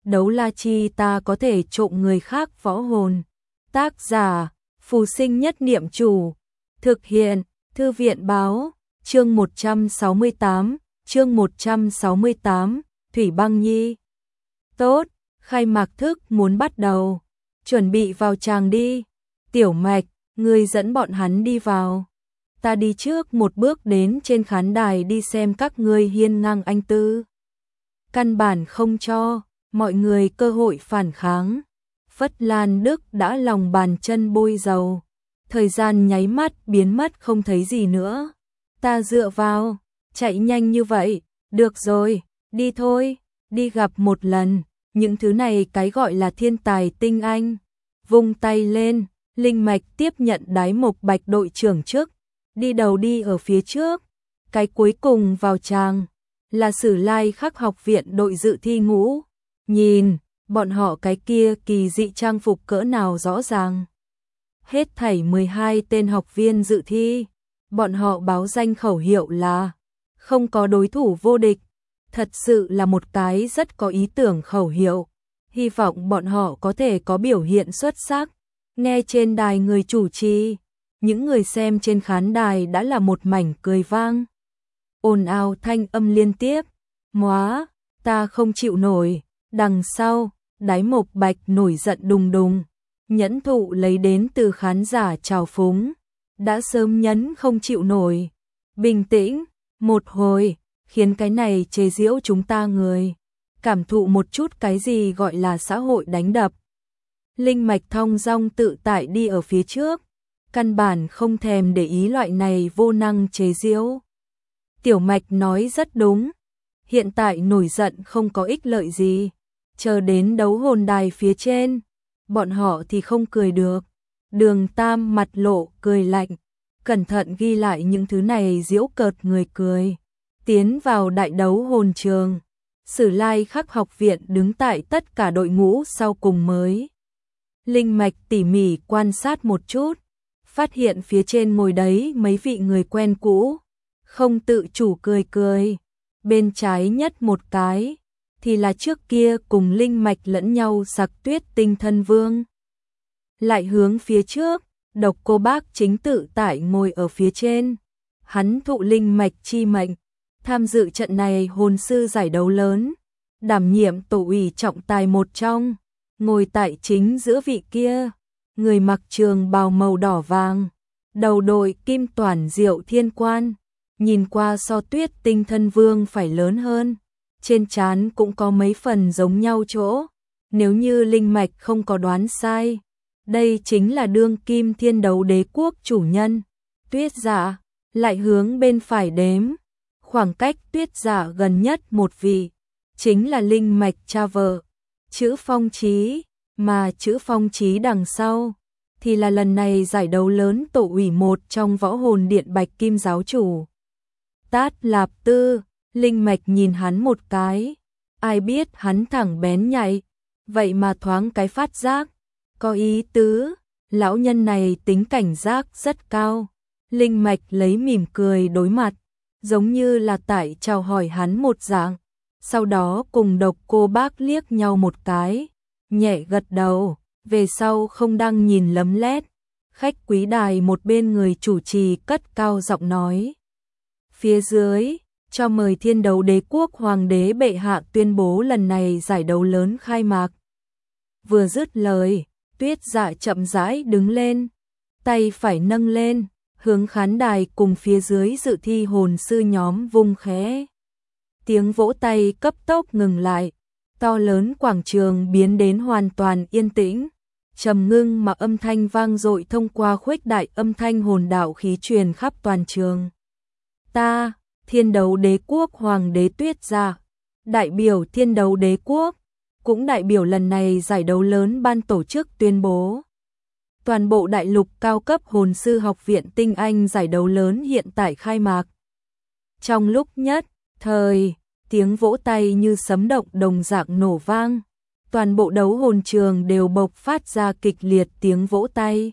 đấu la chi ta có thể trộm người khác võ hồn. Tác giả, Phù Sinh Nhất Niệm Chủ. Thực hiện, Thư viện báo, chương 168, Thủy Băng Nhi. Tốt, khai mạc thức muốn bắt đầu. Chuẩn bị vào tràng đi. Tiểu Mạch, ngươi dẫn bọn hắn đi vào. Ta đi trước một bước đến trên khán đài đi xem các ngươi hiên ngang anh tư. Căn bản không cho mọi người cơ hội phản kháng. Phất Lan Đức đã lòng bàn chân bôi dầu. Thời gian nháy mắt biến mất không thấy gì nữa. Ta dựa vào, chạy nhanh như vậy, được rồi, đi thôi, đi gặp một lần, những thứ này cái gọi là thiên tài tinh anh. Vung tay lên, Linh Mạch tiếp nhận Đái Mộc Bạch đội trưởng trước, đi đầu đi ở phía trước. Cái cuối cùng vào tràng là Sử Lai Khắc học viện đội dự thi ngũ. Nhìn, bọn họ cái kia kỳ dị trang phục cỡ nào rõ ràng. Hết thảy 12 tên học viên dự thi, bọn họ báo danh khẩu hiệu là không có đối thủ vô địch. Thật sự là một cái rất có ý tưởng khẩu hiệu. Hy vọng bọn họ có thể có biểu hiện xuất sắc. Nghe trên đài người chủ trì, những người xem trên khán đài đã là một mảnh cười vang. Ồn ào thanh âm liên tiếp. Móa, ta không chịu nổi. Đằng sau, Đái Mộc Bạch nổi giận đùng đùng. Nhẫn thụ lấy đến từ khán giả trào phúng. Đã sớm nhấn không chịu nổi. Bình tĩnh, một hồi, khiến cái này chế giễu chúng ta người. Cảm thụ một chút cái gì gọi là xã hội đánh đập. Linh Mạch thong dong tự tại đi ở phía trước. Căn bản không thèm để ý loại này vô năng chế giễu. Tiểu Mạch nói rất đúng. Hiện tại nổi giận không có ích lợi gì. Chờ đến đấu hồn đài phía trên, bọn họ thì không cười được. Đường Tam mặt lộ cười lạnh, cẩn thận ghi lại những thứ này giễu cợt người cười. Tiến vào đại đấu hồn trường, Sử Lai Khắc học viện đứng tại tất cả đội ngũ sau cùng mới. Linh Mạch tỉ mỉ quan sát một chút, phát hiện phía trên ngồi đấy mấy vị người quen cũ, không tự chủ cười cười. Bên trái nhất một cái thì là trước kia cùng Linh Mạch lẫn nhau Sặc Tuyết Tinh Thân Vương. Lại hướng phía trước, Độc Cô Bác chính tự tại ngồi ở phía trên. Hắn thụ Linh Mạch chi mệnh, tham dự trận này hồn sư giải đấu lớn, đảm nhiệm tổ ủy trọng tài một trong. Ngồi tại chính giữa vị kia, người mặc trường bào màu đỏ vàng, đầu đội kim toản diệu thiên quan, nhìn qua so Tuyết Tinh Thân Vương phải lớn hơn. Trên trán cũng có mấy phần giống nhau chỗ. Nếu như Linh Mạch không có đoán sai, đây chính là đương kim Thiên Đấu Đế quốc chủ nhân. Tuyết Dạ lại hướng bên phải đếm. Khoảng cách Tuyết Dạ gần nhất một vị, chính là Linh Mạch cha vợ, Chữ Phong Chí. Mà Chữ Phong Chí đằng sau thì là lần này giải đấu lớn tổ ủy một trong Võ Hồn Điện Bạch Kim giáo chủ Tát Lạp Tư. Linh Mạch nhìn hắn một cái, ai biết hắn thẳng bén nhạy, vậy mà thoáng cái phát giác, có ý tứ, lão nhân này tính cảnh giác rất cao. Linh Mạch lấy mỉm cười đối mặt, giống như là tại chào hỏi hắn một dạng, sau đó cùng Độc Cô Bác liếc nhau một cái, nhẹ gật đầu, về sau không đang nhìn lấm lét. Khách quý đài một bên người chủ trì cất cao giọng nói. Phía dưới, cho mời Thiên Đấu Đế quốc Hoàng đế bệ hạ tuyên bố lần này giải đấu lớn khai mạc. Vừa dứt lời, Tuyết Dạ chậm rãi đứng lên, tay phải nâng lên, hướng khán đài cùng phía dưới dự thi hồn sư nhóm vung khẽ. Tiếng vỗ tay cấp tốc ngừng lại, to lớn quảng trường biến đến hoàn toàn yên tĩnh, trầm ngưng mà âm thanh vang dội thông qua khuếch đại âm thanh hồn đạo khí truyền khắp toàn trường. Ta, Thiên Đấu Đế quốc Hoàng đế Tuyết Dạ, đại biểu Thiên Đấu Đế quốc, cũng đại biểu lần này giải đấu lớn ban tổ chức tuyên bố. Toàn bộ đại lục cao cấp hồn sư học viện tinh anh giải đấu lớn hiện tại khai mạc. Trong lúc nhất thời, tiếng vỗ tay như sấm động đồng dạng nổ vang. Toàn bộ đấu hồn trường đều bộc phát ra kịch liệt tiếng vỗ tay.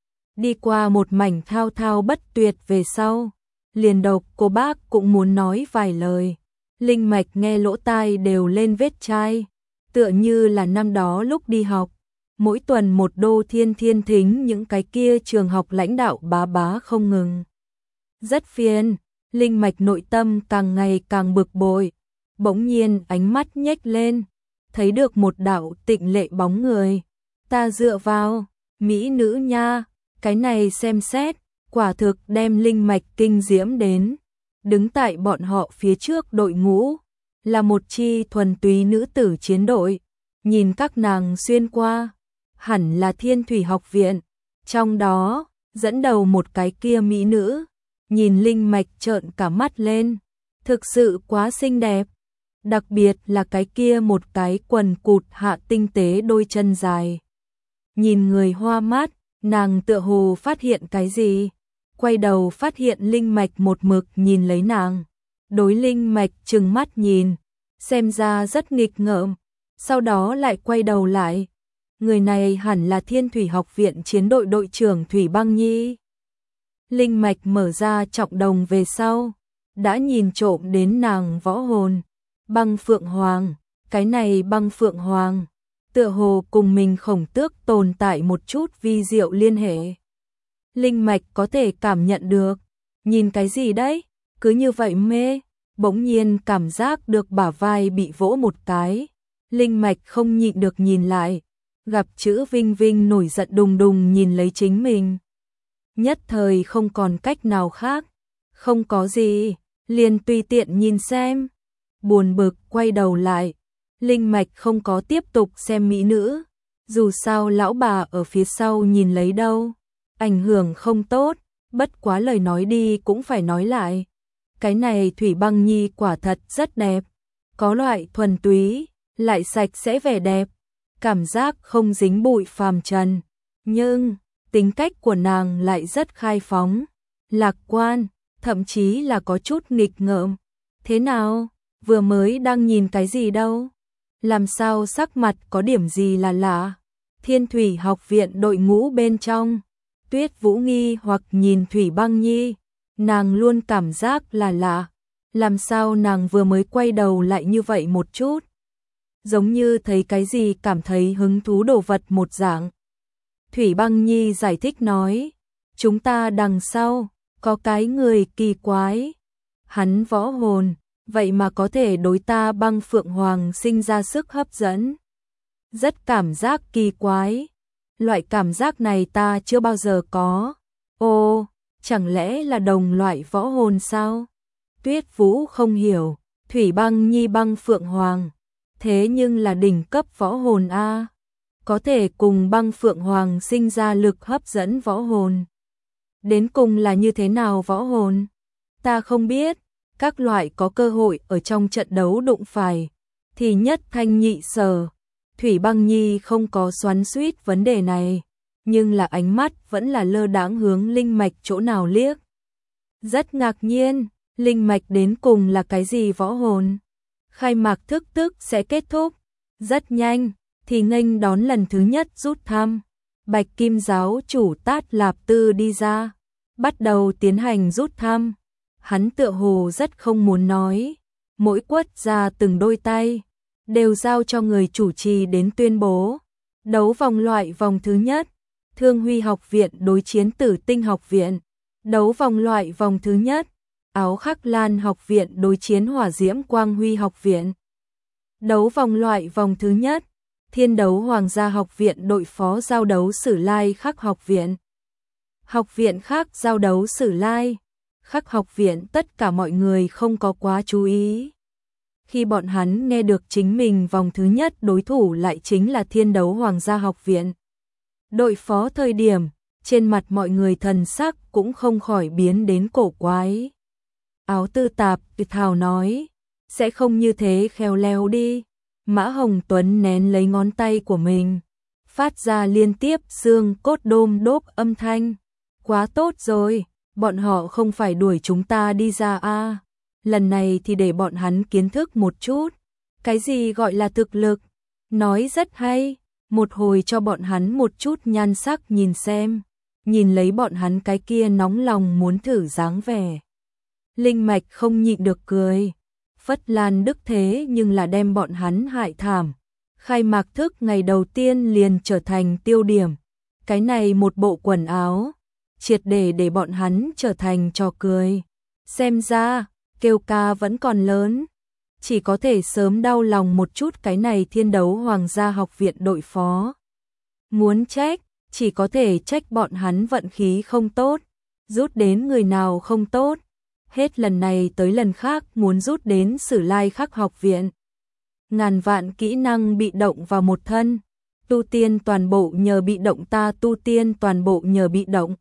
Đi qua một mảnh thao thao bất tuyệt về sau, liền Độc Cô Bác cũng muốn nói vài lời. Linh Mạch nghe lỗ tai đều lên vết chai. tựa như là năm đó lúc đi học, mỗi tuần một đô thiên thiên thính những cái kia trường học lãnh đạo bá bá không ngừng. Rất phiền, Linh Mạch nội tâm càng ngày càng bực bội, bỗng nhiên ánh mắt nhếch lên, thấy được một đạo tịnh lệ bóng người. Ta dựa vào, mỹ nữ nha, cái này xem xét, quả thực đem Linh Mạch kinh diễm đến. Đứng tại bọn họ phía trước đội ngũ, là một chi thuần túy nữ tử chiến đội, nhìn các nàng xuyên qua, hẳn là Thiên Thủy học viện, trong đó, dẫn đầu một cái kia mỹ nữ, nhìn Linh Mạch trợn cả mắt lên, thực sự quá xinh đẹp, đặc biệt là cái kia một cái quần cụt hạ tinh tế đôi chân dài. Nhìn người hoa mắt, nàng tựa hồ phát hiện cái gì, quay đầu phát hiện Linh Mạch một mực nhìn lấy nàng, đối Linh Mạch trừng mắt nhìn, xem ra rất nghịch ngợm, sau đó lại quay đầu lại. Người này hẳn là Thiên Thủy học viện chiến đội đội trưởng Thủy Băng Nhi. Linh Mạch mở ra trọng đồng về sau, đã nhìn trộm đến nàng võ hồn, Băng Phượng Hoàng, cái này Băng Phượng Hoàng, tựa hồ cùng mình Khổng Tước tồn tại một chút vi diệu liên hệ. Linh Mạch có thể cảm nhận được, nhìn cái gì đấy, cứ như vậy mê, bỗng nhiên cảm giác được bả vai bị vỗ một cái, Linh Mạch không nhịn được nhìn lại, gặp chữ Vinh Vinh nổi giận đùng đùng nhìn lấy chính mình. Nhất thời không còn cách nào khác, không có gì, liền tùy tiện nhìn xem. Buồn bực quay đầu lại, Linh Mạch không có tiếp tục xem mỹ nữ, dù sao lão bà ở phía sau nhìn lấy đâu, ảnh hưởng không tốt, bất quá lời nói đi cũng phải nói lại. Cái này Thủy Băng Nhi quả thật rất đẹp, có loại thuần túy, lại sạch sẽ vẻ đẹp, cảm giác không dính bụi phàm trần, nhưng tính cách của nàng lại rất khai phóng, lạc quan, thậm chí là có chút nghịch ngợm. Thế nào, vừa mới đang nhìn cái gì đâu? Làm sao sắc mặt có điểm gì là lạ? Thiên Thủy học viện đội ngũ bên trong, Tuyết Vũ nghi hoặc nhìn Thủy Băng Nhi, nàng luôn cảm giác là lạ, làm sao nàng vừa mới quay đầu lại như vậy một chút? Giống như thấy cái gì cảm thấy hứng thú đồ vật một dạng. Thủy Băng Nhi giải thích nói, chúng ta đằng sau, có cái người kỳ quái. Hắn võ hồn, vậy mà có thể đối ta Băng Phượng Hoàng sinh ra sức hấp dẫn. Rất cảm giác kỳ quái. Loại cảm giác này ta chưa bao giờ có. Ồ, chẳng lẽ là đồng loại võ hồn sao? Tuyết Vũ không hiểu, Thủy Băng Nhi Băng Phượng Hoàng, thế nhưng là đỉnh cấp võ hồn a, có thể cùng Băng Phượng Hoàng sinh ra lực hấp dẫn võ hồn. Đến cùng là như thế nào võ hồn? Ta không biết, các loại có cơ hội ở trong trận đấu đụng phải, thì nhất thanh nhị sở. Thủy Băng Nhi không có xoắn xuýt vấn đề này, nhưng là ánh mắt vẫn là lơ đãng hướng Linh Mạch chỗ nào liếc. Rất ngạc nhiên, Linh Mạch đến cùng là cái gì võ hồn? Khai mạc thức tức sẽ kết thúc, rất nhanh, thì nghênh đón lần thứ nhất rút thăm. Bạch Kim giáo chủ Tát Lạp Tư đi ra, bắt đầu tiến hành rút thăm. Hắn tựa hồ rất không muốn nói, mỗi quất ra từng đôi tay, đều giao cho người chủ trì đến tuyên bố. Đấu vòng loại vòng thứ nhất, Thương Huy học viện đối chiến Tử Tinh học viện. Đấu vòng loại vòng thứ nhất, Áo Khắc Lan học viện đối chiến Hỏa Diễm Quang Huy học viện. Đấu vòng loại vòng thứ nhất, Thiên Đấu Hoàng gia học viện đội phó giao đấu Sử Lai Khắc học viện. Học viện khác giao đấu Sử Lai Khắc học viện, tất cả mọi người không có quá chú ý. Khi bọn hắn nghe được chính mình vòng thứ nhất đối thủ lại chính là Thiên Đấu Hoàng gia học viện đội phó thời điểm, trên mặt mọi người thần sắc cũng không khỏi biến đến cổ quái. Áo Tư Tạp thào nói, sẽ không như thế khéo léo đi. Mã Hồng Tuấn nén lấy ngón tay của mình, phát ra liên tiếp xương cốt đôm đốp âm thanh. Quá tốt rồi, bọn họ không phải đuổi chúng ta đi ra a. Lần này thì để bọn hắn kiến thức một chút, cái gì gọi là thực lực. Nói rất hay, một hồi cho bọn hắn một chút nhan sắc nhìn xem, nhìn lấy bọn hắn cái kia nóng lòng muốn thử dáng vẻ. Linh Mạch không nhịn được cười, Phất Lan Đức thế nhưng là đem bọn hắn hại thảm, Khai mạc thức ngày đầu tiên liền trở thành tiêu điểm. Cái này một bộ quần áo, triệt để bọn hắn trở thành trò cười. Xem ra, kêu ca vẫn còn lớn. Chỉ có thể sớm đau lòng một chút cái này Thiên Đấu Hoàng gia học viện đội phó. Muốn trách, chỉ có thể trách bọn hắn vận khí không tốt, rút đến người nào không tốt. Hết lần này tới lần khác muốn rút đến Sử Lai Khắc học viện. Ngàn vạn kỹ năng bị động vào một thân, tu tiên toàn bộ nhờ bị động ta tu tiên toàn bộ nhờ bị động.